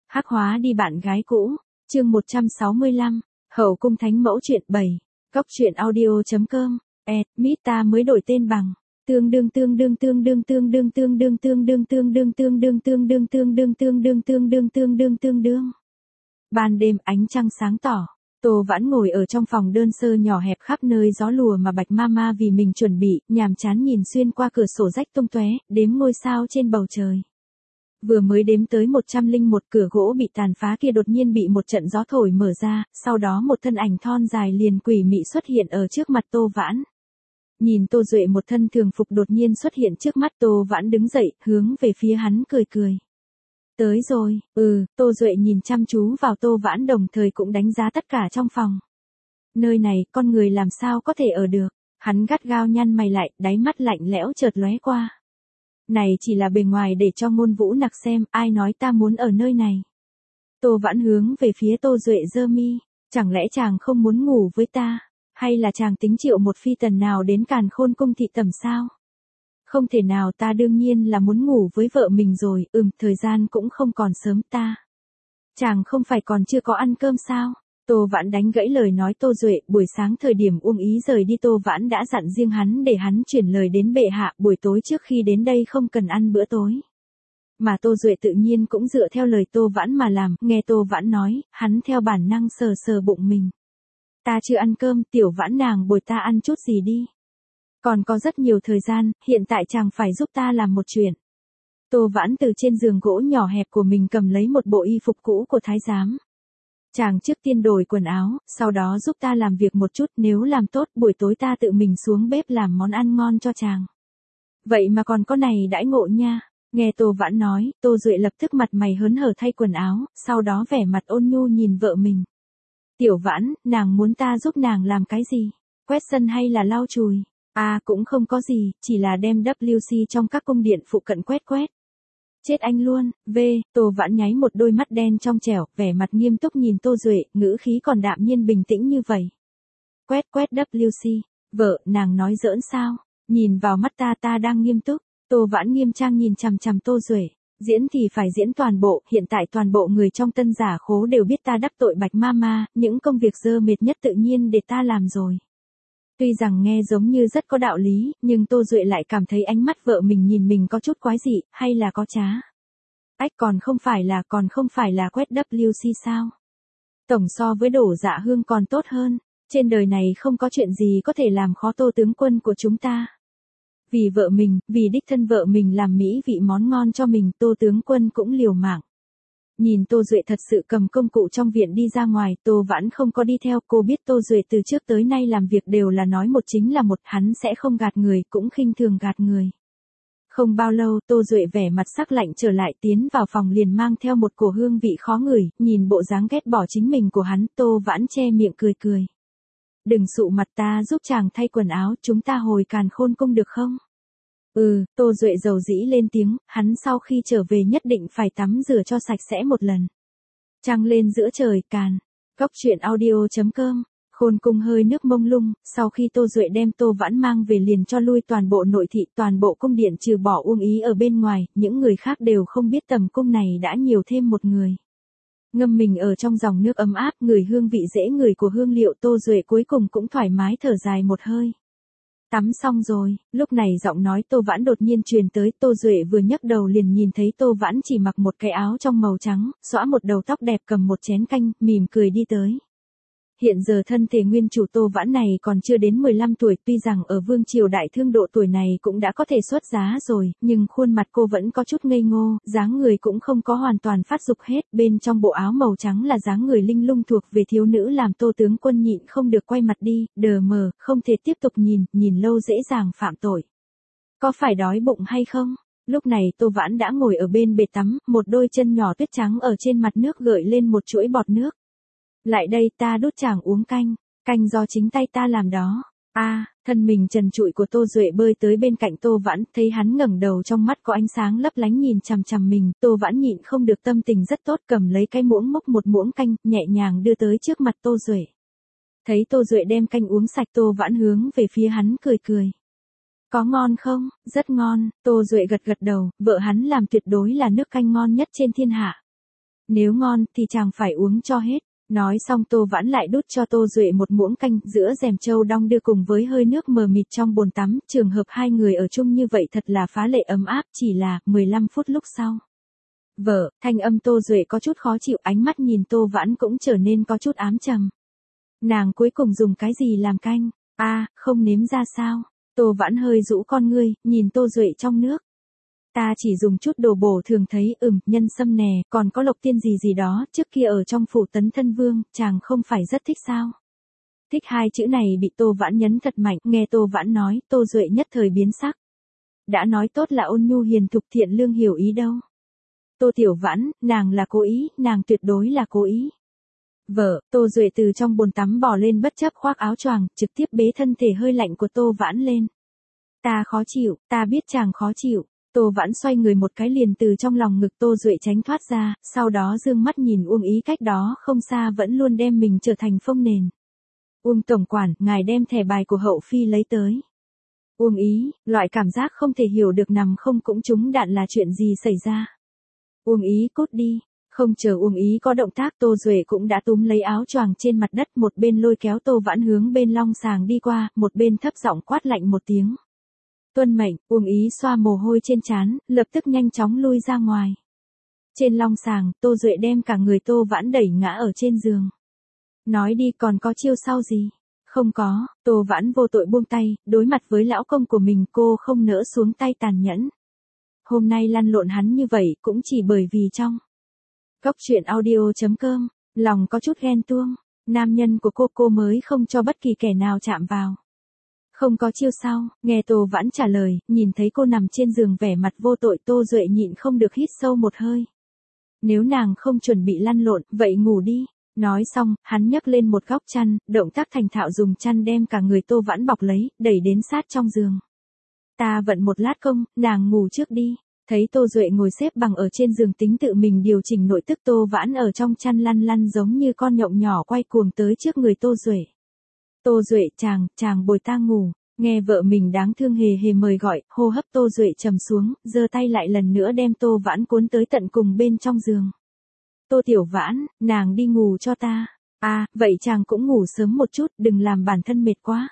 Hắc hóa đi bạn gái cũ. Chương 165. Hậu cung thánh mẫu truyện 7. Góc truyện audio.com. Mita mới đổi tên bằng tương đương Ban đêm ánh trăng sáng tỏ, Tô Vãn ngồi ở trong phòng đơn sơ nhỏ hẹp khắp nơi gió lùa mà Bạch Mama vì mình chuẩn bị, nhàm chán nhìn xuyên qua cửa sổ rách tung tóe, đếm ngôi sao trên bầu trời. Vừa mới đếm tới 101 cửa gỗ bị tàn phá kia đột nhiên bị một trận gió thổi mở ra, sau đó một thân ảnh thon dài liền quỷ mị xuất hiện ở trước mặt Tô Vãn. Nhìn Tô Duệ một thân thường phục đột nhiên xuất hiện trước mắt, Tô Vãn đứng dậy, hướng về phía hắn cười cười. Tới rồi, Tô Duệ nhìn chăm chú vào Tô Vãn đồng thời cũng đánh giá tất cả trong phòng. Nơi này, con người làm sao có thể ở được, hắn gắt gao nhăn mày lại, đáy mắt lạnh lẽo chợt lóe qua. Này chỉ là bề ngoài để cho Ngôn Vũ Nặc xem, ai nói ta muốn ở nơi này. Tô Vãn hướng về phía Tô Duệ giơ mi, chẳng lẽ chàng không muốn ngủ với ta, hay là chàng tính triệu một phi tần nào đến Càn Khôn cung thị tẩm sao? Không thể nào, ta đương nhiên là muốn ngủ với vợ mình rồi, thời gian cũng không còn sớm ta. Chàng không phải còn chưa có ăn cơm sao? Tô Vãn đánh gãy lời nói Tô Duệ, buổi sáng thời điểm Uông Ý rời đi Tô Vãn đã dặn riêng hắn để hắn chuyển lời đến bệ hạ, buổi tối trước khi đến đây không cần ăn bữa tối. Mà Tô Duệ tự nhiên cũng dựa theo lời Tô Vãn mà làm, nghe Tô Vãn nói, hắn theo bản năng sờ sờ bụng mình. Ta chưa ăn cơm, tiểu Vãn nàng bồi ta ăn chút gì đi. Còn có rất nhiều thời gian, hiện tại chàng phải giúp ta làm một chuyện. Tô Vãn từ trên giường gỗ nhỏ hẹp của mình cầm lấy một bộ y phục cũ của thái giám. Chàng trước tiên đổi quần áo, sau đó giúp ta làm việc một chút, nếu làm tốt buổi tối ta tự mình xuống bếp làm món ăn ngon cho chàng. Vậy mà còn có này đãi ngộ nha. Nghe Tô Vãn nói, Tô Duệ lập tức mặt mày hớn hở thay quần áo, sau đó vẻ mặt ôn nhu nhìn vợ mình. Tiểu Vãn, nàng muốn ta giúp nàng làm cái gì? Quét sân hay là lau chùi? Cũng không có gì, chỉ là đem WC trong các cung điện phụ cận quét. Chết anh luôn, Tô Vãn nháy một đôi mắt đen trong trẻo, vẻ mặt nghiêm túc nhìn Tô Duệ, ngữ khí còn đạm nhiên bình tĩnh như vậy. Quét WC, vợ, nàng nói giỡn sao? Nhìn vào mắt ta đang nghiêm túc. Tô Vãn nghiêm trang nhìn chằm chằm Tô Duệ. Diễn thì phải diễn toàn bộ, hiện tại toàn bộ người trong Tân Giả Khố đều biết ta đắc tội Bạch Mama, những công việc dơ mệt nhất tự nhiên để ta làm rồi. Tuy rằng nghe giống như rất có đạo lý, nhưng Tô Duệ lại cảm thấy ánh mắt vợ mình nhìn mình có chút quái dị, hay là có trá. Còn không phải là quét WC sao? Tổng so với đổ dạ hương còn tốt hơn, trên đời này không có chuyện gì có thể làm khó Tô tướng quân của chúng ta. Vì vợ mình, vì đích thân vợ mình làm mỹ vị món ngon cho mình, Tô tướng quân cũng liều mạng. Nhìn Tô Duệ thật sự cầm công cụ trong viện đi ra ngoài, Tô Vãn không có đi theo, cô biết Tô Duệ từ trước tới nay làm việc đều là nói một chính là một, hắn sẽ không gạt người, cũng khinh thường gạt người. Không bao lâu, Tô Duệ vẻ mặt sắc lạnh trở lại, tiến vào phòng liền mang theo một cổ hương vị khó ngửi, nhìn bộ dáng ghét bỏ chính mình của hắn, Tô Vãn che miệng cười. Đừng sụ mặt, ta giúp chàng thay quần áo, chúng ta hồi Càn Khôn cung được không? Tô Duệ dầu dĩ lên tiếng, hắn sau khi trở về nhất định phải tắm rửa cho sạch sẽ một lần. Trăng lên giữa trời, Càn. Góc truyện audio.com. Khôn cung hơi nước mông lung, sau khi Tô Duệ đem Tô Vãn mang về liền cho lui toàn bộ nội thị, toàn bộ cung điện trừ bỏ Uông Ý ở bên ngoài, những người khác đều không biết tầm cung này đã nhiều thêm một người. Ngâm mình ở trong dòng nước ấm áp, người hương vị dễ ngửi của hương liệu, Tô Duệ cuối cùng cũng thoải mái thở dài một hơi. Tắm xong rồi, lúc này giọng nói Tô Vãn đột nhiên truyền tới, Tô Duệ vừa nhấc đầu liền nhìn thấy Tô Vãn chỉ mặc một cái áo trong màu trắng, xõa một đầu tóc đẹp cầm một chén canh, mỉm cười đi tới. Hiện giờ thân thể nguyên chủ Tô Vãn này còn chưa đến 15 tuổi, tuy rằng ở vương triều đại thương độ tuổi này cũng đã có thể xuất giá rồi, nhưng khuôn mặt cô vẫn có chút ngây ngô, dáng người cũng không có hoàn toàn phát dục hết, bên trong bộ áo màu trắng là dáng người linh lung thuộc về thiếu nữ làm Tô tướng quân nhịn không được quay mặt đi, đờ mờ, không thể tiếp tục nhìn lâu dễ dàng phạm tội. Có phải đói bụng hay không? Lúc này Tô Vãn đã ngồi ở bên bể tắm, một đôi chân nhỏ tuyết trắng ở trên mặt nước gợi lên một chuỗi bọt nước. Lại đây, ta đút chàng uống canh do chính tay ta làm đó. Thân mình trần trụi của Tô Duệ bơi tới bên cạnh Tô Vãn, thấy hắn ngẩng đầu trong mắt có ánh sáng lấp lánh nhìn chằm chằm mình, Tô Vãn nhịn không được tâm tình rất tốt, cầm lấy cái muỗng múc một muỗng canh, nhẹ nhàng đưa tới trước mặt Tô Duệ. Thấy Tô Duệ đem canh uống sạch, Tô Vãn hướng về phía hắn cười. Có ngon không? Rất ngon, Tô Duệ gật đầu, vợ hắn làm tuyệt đối là nước canh ngon nhất trên thiên hạ. Nếu ngon thì chàng phải uống cho hết. Nói xong Tô Vãn lại đút cho Tô Duệ một muỗng canh giữa rèm châu đong đưa cùng với hơi nước mờ mịt trong bồn tắm. Trường hợp hai người ở chung như vậy thật là phá lệ ấm áp. Chỉ là 15 phút lúc sau. Vợ, thanh âm Tô Duệ có chút khó chịu, ánh mắt nhìn Tô Vãn cũng trở nên có chút ám trầm. Nàng cuối cùng dùng cái gì làm canh? Không nếm ra sao? Tô Vãn hơi rũ con ngươi, nhìn Tô Duệ trong nước. Ta chỉ dùng chút đồ bổ thường thấy, nhân sâm nè, còn có lộc tiên gì gì đó, trước kia ở trong phủ Tấn Thân Vương, chàng không phải rất thích sao? Thích hai chữ này bị Tô Vãn nhấn thật mạnh, nghe Tô Vãn nói, Tô Duệ nhất thời biến sắc. Đã nói tốt là ôn nhu hiền thục thiện lương hiểu ý đâu. Tô Tiểu Vãn, nàng là cố ý, nàng tuyệt đối là cố ý. Vợ, Tô Duệ từ trong bồn tắm bò lên bất chấp khoác áo choàng, trực tiếp bế thân thể hơi lạnh của Tô Vãn lên. Ta khó chịu, ta biết chàng khó chịu. Tô Vãn xoay người một cái liền từ trong lòng ngực Tô Duệ tránh thoát ra, sau đó dương mắt nhìn Uông Ý cách đó không xa vẫn luôn đem mình trở thành phông nền. Uông tổng quản, ngài đem thẻ bài của hậu phi lấy tới. Uông Ý, loại cảm giác không thể hiểu được nằm không cũng trúng đạn là chuyện gì xảy ra. Uông Ý cút đi. Không chờ Uông Ý có động tác, Tô Duệ cũng đã túm lấy áo choàng trên mặt đất, một bên lôi kéo Tô Vãn hướng bên long sàng đi qua, một bên thấp giọng quát lạnh một tiếng. Tuân mệnh. Uông Ý xoa mồ hôi trên trán, lập tức nhanh chóng lui ra ngoài. Trên long sàng, Tô Duệ đem cả người Tô Vãn đẩy ngã ở trên giường. Nói đi, còn có chiêu sau gì? Không có. Tô Vãn vô tội buông tay, đối mặt với lão công của mình cô không nỡ xuống tay tàn nhẫn. Hôm nay lăn lộn hắn như vậy cũng chỉ bởi vì trong Góc truyện audio.com, lòng có chút ghen tuông, nam nhân của cô mới không cho bất kỳ kẻ nào chạm vào. Không có chiêu sau, nghe Tô Vãn trả lời, nhìn thấy cô nằm trên giường vẻ mặt vô tội, Tô Duệ nhịn không được hít sâu một hơi. Nếu nàng không chuẩn bị lăn lộn, vậy ngủ đi. Nói xong, hắn nhấc lên một góc chăn, động tác thành thạo dùng chăn đem cả người Tô Vãn bọc lấy, đẩy đến sát trong giường. Ta vận một lát công, nàng ngủ trước đi. Thấy Tô Duệ ngồi xếp bằng ở trên giường tính tự mình điều chỉnh nội tức, Tô Vãn ở trong chăn lăn lăn giống như con nhộng nhỏ quay cuồng tới trước người Tô Duệ. Tô Duệ, chàng bồi ta ngủ. Nghe vợ mình đáng thương hề hề mời gọi, hô hấp Tô Duệ trầm xuống, giơ tay lại lần nữa đem Tô Vãn cuốn tới tận cùng bên trong giường. Tô Tiểu Vãn, nàng đi ngủ cho ta. Vậy chàng cũng ngủ sớm một chút, đừng làm bản thân mệt quá.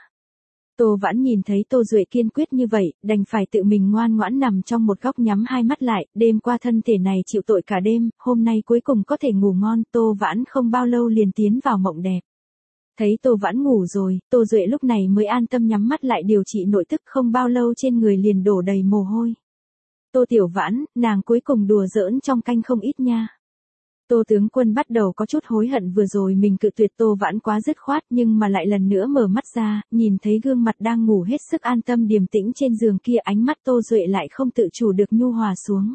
Tô Vãn nhìn thấy Tô Duệ kiên quyết như vậy, đành phải tự mình ngoan ngoãn nằm trong một góc nhắm hai mắt lại, đêm qua thân thể này chịu tội cả đêm, hôm nay cuối cùng có thể ngủ ngon, Tô Vãn không bao lâu liền tiến vào mộng đẹp. Thấy Tô Vãn ngủ rồi, Tô Duệ lúc này mới an tâm nhắm mắt lại điều trị nội tức, không bao lâu trên người liền đổ đầy mồ hôi. Tô Tiểu Vãn, nàng cuối cùng đùa giỡn trong canh không ít nha. Tô tướng quân bắt đầu có chút hối hận vừa rồi mình cự tuyệt Tô Vãn quá dứt khoát, nhưng mà lại lần nữa mở mắt ra, nhìn thấy gương mặt đang ngủ hết sức an tâm điềm tĩnh trên giường kia, ánh mắt Tô Duệ lại không tự chủ được nhu hòa xuống.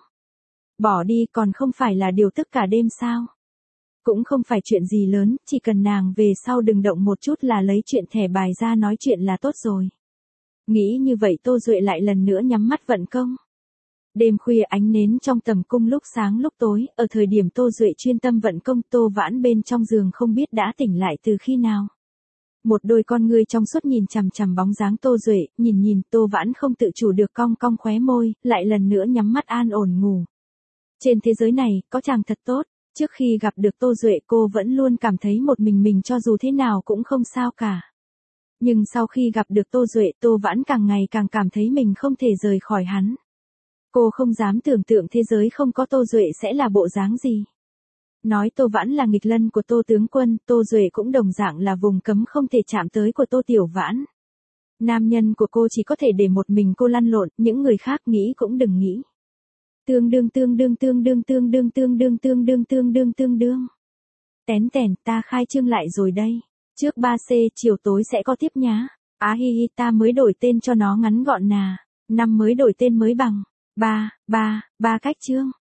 Bỏ đi còn không phải là điều tức cả đêm sao? Cũng không phải chuyện gì lớn, chỉ cần nàng về sau đừng động một chút là lấy chuyện thẻ bài ra nói chuyện là tốt rồi. Nghĩ như vậy Tô Duệ lại lần nữa nhắm mắt vận công. Đêm khuya ánh nến trong tầm cung lúc sáng lúc tối, ở thời điểm Tô Duệ chuyên tâm vận công, Tô Vãn bên trong giường không biết đã tỉnh lại từ khi nào. Một đôi con ngươi trong suốt nhìn chằm chằm bóng dáng Tô Duệ, nhìn Tô Vãn không tự chủ được cong cong khóe môi, lại lần nữa nhắm mắt an ổn ngủ. Trên thế giới này, có chàng thật tốt. Trước khi gặp được Tô Duệ cô vẫn luôn cảm thấy một mình cho dù thế nào cũng không sao cả. Nhưng sau khi gặp được Tô Duệ, Tô Vãn càng ngày càng cảm thấy mình không thể rời khỏi hắn. Cô không dám tưởng tượng thế giới không có Tô Duệ sẽ là bộ dáng gì. Nói Tô Vãn là nghịch lân của Tô tướng quân, Tô Duệ cũng đồng dạng là vùng cấm không thể chạm tới của Tô Tiểu Vãn. Nam nhân của cô chỉ có thể để một mình cô lăn lộn, những người khác nghĩ cũng đừng nghĩ. Tương đương. Tén, ta khai trương lại rồi đây. Trước 3C, chiều tối sẽ có tiếp nhá. Ta mới đổi tên cho nó ngắn gọn nà. Năm mới đổi tên mới bằng. Ba cách chương.